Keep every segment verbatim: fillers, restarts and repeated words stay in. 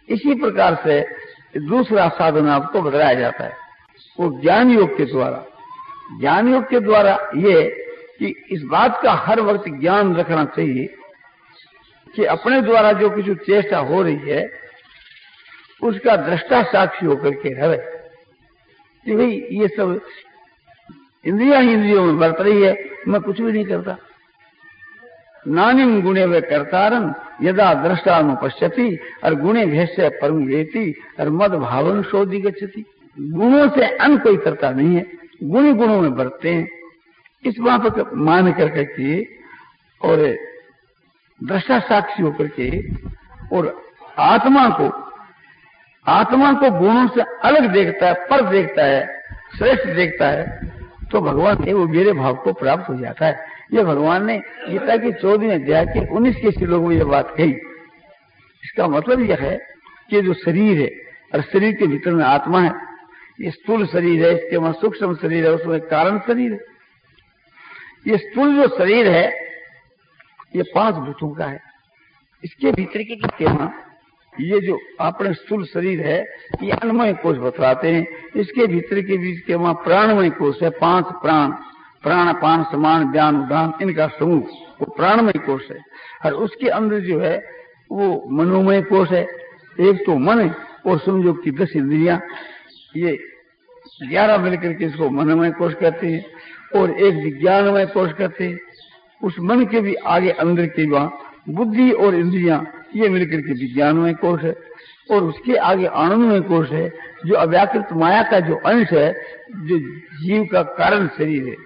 इसी प्रकार से दूसरा साधन आपको बताया जाता है, वो ज्ञान योग के द्वारा। ज्ञान योग के द्वारा ये कि इस बात का हर वक्त ज्ञान रखना चाहिए कि अपने द्वारा जो कुछ चेष्टा हो रही है उसका दृष्टा साक्षी होकर के रहे कि भाई ये सब इंद्रियां ही इंद्रियों में बरत रही है, मैं कुछ भी नहीं करता। नानिम गुणे वे कर्तारन यदा दृष्टानुपश्यति और गुणे भेष्य परम वेति और मद भावन शोधि गच्छति। गुणों से अन्य कोई करता नहीं है, गुण गुणों में बरतते हैं। इस बात को मान करके के और दृष्टा साक्षी होकर के और आत्मा को आत्मा को गुणों से अलग देखता है, पर देखता है, श्रेष्ठ देखता है, तो भगवान ने वो मेरे भाव को प्राप्त हो जाता है। ये भगवान ने गीता की चौदहवें अध्याय के उन्नीस के श्लोक में ये बात कही। इसका मतलब यह है कि जो शरीर है और शरीर के भीतर में आत्मा है, ये स्थूल शरीर है, इसके वहां सूक्ष्म शरीर है, उसमें कारण शरीर है। ये स्थूल जो शरीर है ये पांच भूतों का है। इसके भीतर के जिसके वहां ये जो अपने स्थूल शरीर है ये अन्नमय कोश बतलाते हैं। इसके भीतर के बीच के वहां प्राणमय कोश है, पांच प्राण, प्राण पान समान ज्ञान उदान, इनका समूह वो प्राणमय कोश है। और उसके अंदर जो है वो मनोमय कोश है। एक तो मन है और समझो कि दस इंद्रियां, ये ग्यारह मिलकर के इसको मनोमय कोश कहते हैं। और एक विज्ञानमय कोश कहते हैं। उस मन के भी आगे अंदर के वहां बुद्धि और इंद्रियां ये मिलकर के विज्ञानमय कोश है। और उसके आगे आनंदमय कोश है, जो अव्याकृत माया का जो अंश है, जो जीव का कारण शरीर है,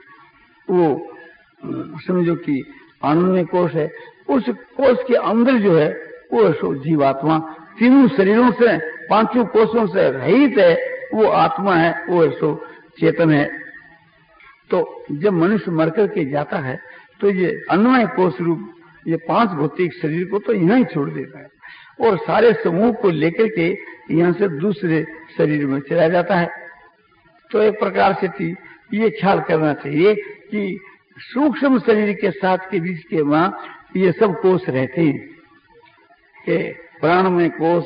वो समझो कि आनंदमय कोश है। उस कोश के अंदर जो है वो सो जीवात्मा तीनों शरीरों से, पांचों कोशों से रहित है, वो आत्मा है, वो सो चेतन है। तो जब मनुष्य मर करके जाता है तो ये अन्वय कोश रूप ये पांच भौतिक शरीर को तो यहाँ ही छोड़ देता है और सारे समूह को लेकर के यहाँ से दूसरे शरीर में चला जाता है। तो एक प्रकार से ये ख्याल करना चाहिए कि सूक्ष्म शरीर के साथ के बीच के वहां ये सब कोष रहते हैं कि प्राणमय कोष,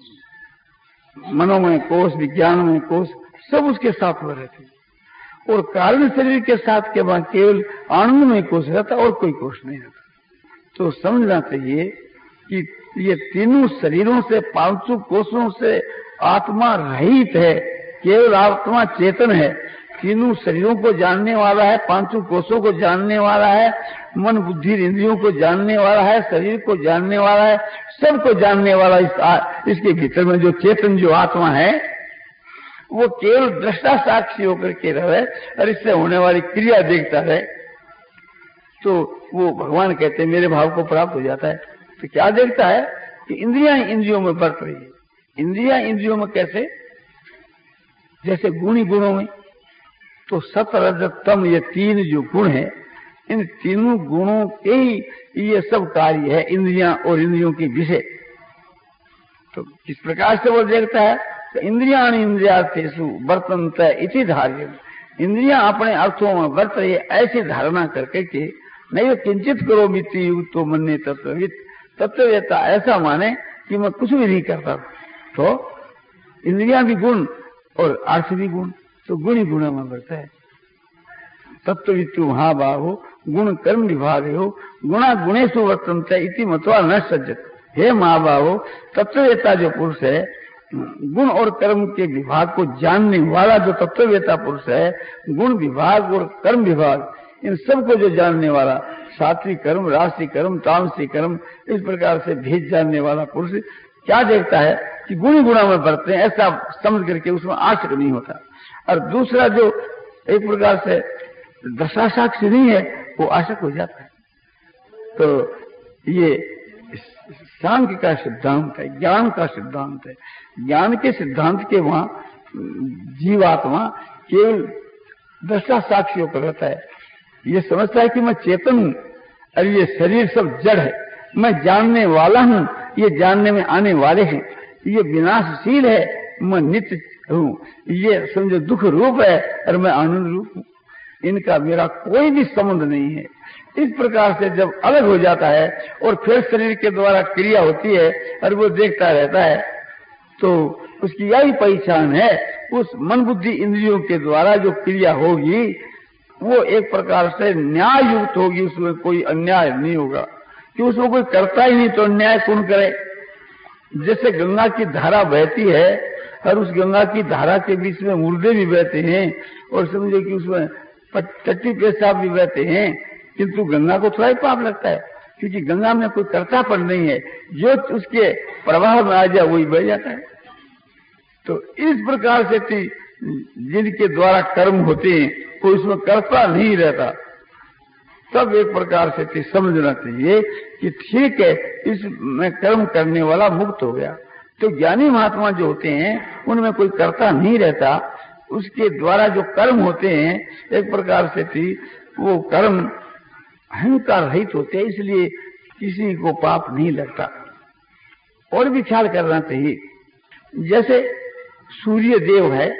मनोमय कोष, विज्ञानमय कोष, सब उसके साथ में रहते हैं। और कारण शरीर के साथ के वहां केवल आनंदमय कोष रहता, और कोई कोष नहीं रहता। तो समझना चाहिए कि ये तीनों शरीरों से, पांचों कोषों से आत्मा रहित है, केवल आत्मा चेतन है। तीनों शरीरों को जानने वाला है, पांचों कोषों को जानने वाला है, मन बुद्धि इंद्रियों को जानने वाला है, शरीर को जानने वाला है, सबको जानने वाला इस आ, इसके भीतर में जो चेतन जो आत्मा है वो केवल दृष्टा साक्षी होकर के रहे और इससे होने वाली क्रिया देखता रहे, तो वो भगवान कहते हैं मेरे भाव को प्राप्त हो जाता है। तो क्या देखता है कि इंद्रियां इंद्रियों में बरत रही है। इंद्रियां इंद्रियों में कैसे? जैसे गुणी गुणों में, तो सत रजत तम ये तीन जो गुण है, इन तीनों गुणों के ही ये सब कार्य है, इंद्रियां और इंद्रियों के विषय। तो किस प्रकार से वो देखता है? तो इंद्रियां इंद्रियार्थेषु वर्तन्ते इति धार्य, इंद्रियां अपने अर्थों में बरत रही है ऐसी धारणा करके के नहीं किंचित करो मिति युक्तो मन्ये तत्वविद, तत्ववेता ऐसा माने कि मैं कुछ भी नहीं करता। तो इंद्रियां भी गुण और अर्थ भी गुण, तो गुण ही गुण में बढ़ता है। तत्ववित्तु महाबाहो गुण कर्म विभाग हो गुणा गुणेषु वर्तन्ते इति मत्वा न सज्जत। हे महाबाहो, तत्ववेता जो पुरुष है, गुण और कर्म के विभाग को जानने वाला जो तत्ववेता पुरुष है, गुण विभाग और कर्म विभाग इन सब को जो जानने वाला, सात्विक कर्म, राजसिक कर्म, तामसिक कर्म, इस प्रकार से भेद जानने वाला पुरुष क्या देखता है कि गुण गुणा में बढ़ते हैं, ऐसा समझ करके उसमें आशक नहीं होता। और दूसरा जो एक प्रकार से दशा साक्षी नहीं है, वो आशक हो जाता है। तो ये सांख्य का सिद्धांत है, ज्ञान का सिद्धांत है। ज्ञान के सिद्धांत के वहां जीवात्मा केवल दशा साक्षी होकर रहता है। ये समझता है कि मैं चेतन हूं और ये शरीर सब जड़ है, मैं जानने वाला हूं, ये जानने में आने वाले हैं, ये विनाशशील है, मैं नित्य हूं, ये समझो दुख रूप है और मैं आनंद रूप हूं, इनका मेरा कोई भी संबंध नहीं है। इस प्रकार से जब अलग हो जाता है और फिर शरीर के द्वारा क्रिया होती है और वो देखता रहता है तो उसकी यही पहचान है। उस मन बुद्धि इंद्रियों के द्वारा जो क्रिया होगी वो एक प्रकार से न्याय युक्त होगी, उसमें कोई अन्याय नहीं होगा, कि उसमें कोई करता ही नहीं तो अन्याय कौन करे। जैसे गंगा की धारा बहती है और उस गंगा की धारा के बीच में मुर्दे भी बहते हैं और समझो कि उसमें टट्टी पेशाब भी बहते हैं, किंतु गंगा को थोड़ा ही पाप लगता है, क्योंकि गंगा में कोई कर्तापन नहीं है, जो उसके प्रभाव में आ जाए वही बह जाता है। तो इस प्रकार से जिनके द्वारा कर्म होते हैं कोई उसमें कर्ता नहीं रहता, तब एक प्रकार से समझना चाहिए कि ठीक है, इसमें कर्म करने वाला मुक्त हो गया। तो ज्ञानी महात्मा जो होते हैं उनमें कोई कर्ता नहीं रहता, उसके द्वारा जो कर्म होते हैं एक प्रकार से थी वो कर्म अहंकार रहित होते हैं, इसलिए किसी को पाप नहीं लगता। और भी ख्याल करना चाहिए, जैसे सूर्य देव है,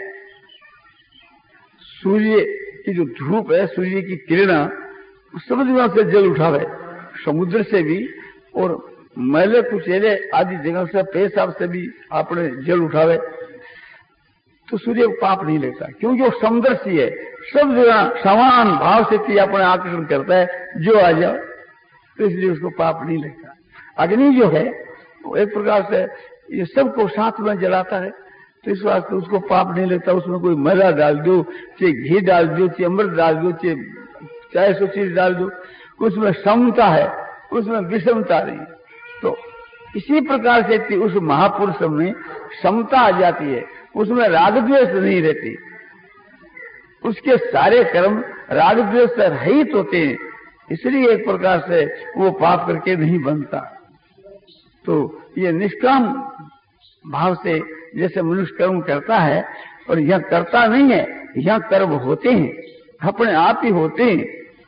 सूर्य की जो धूप है, सूर्य की किरण समुद्र से जल उठावे, समुद्र से भी और मैले कुचेले आदि जगह से पेशाब से भी अपने जल उठावे, तो सूर्य को पाप नहीं लगता, क्योंकि वो समदर्शी है, सब जगह समान भाव से अपने आकर्षण करता है, जो आ जाओ, तो इसलिए उसको पाप नहीं लगता। अग्नि जो है वो एक प्रकार से ये सबको साथ में जलाता है, तो इस वास्ते उसको पाप नहीं लगता। उसमें कोई मैदा डाल दो, चाहे घी डाल दो, चाहे अमृत डाल दो, चाहे चाहे सो चीज डाल दो, उसमें समता है, उसमें विषमता नहीं। तो इसी प्रकार से उस महापुरुष में समता आ जाती है, उसमें राग द्वेष नहीं रहती, उसके सारे कर्म राग द्वेष से रहित होते हैं, इसलिए एक प्रकार से वो पाप करके नहीं बनता। तो ये निष्काम भाव से जैसे मनुष्य कर्म करता है, और यह करता नहीं है, यह कर्म होते हैं, अपने आप ही होते हैं,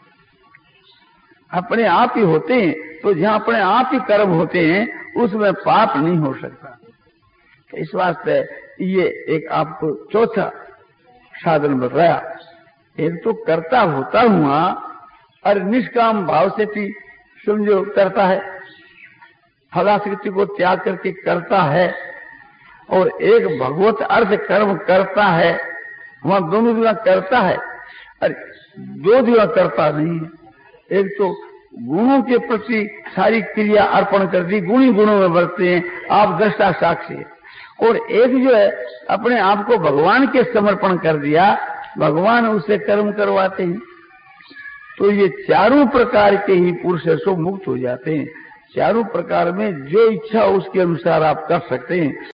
अपने आप ही होते हैं। तो जहां अपने आप ही कर्म होते हैं उसमें पाप नहीं हो सकता। इस वास्ते ये एक आपको चौथा साधन बताया। एक तो कर्ता होता हुआ और निष्काम भाव से भी समझो करता है, फलासक्ति को त्याग करके करता है, और एक भगवत अर्थ कर्म करता है, वहां दोनों जगह करता है, और दो जगह करता नहीं है। एक तो गुणों के प्रति सारी क्रिया अर्पण कर दी, गुणी गुणों में बरतते हैं, आप दृष्टा साक्षी है, और एक जो है अपने आप को भगवान के समर्पण कर दिया, भगवान उससे कर्म करवाते हैं। तो ये चारों प्रकार के ही पुरुष सो मुक्त हो जाते हैं। चारों प्रकार में जो इच्छा उसके अनुसार आप कर सकते हैं।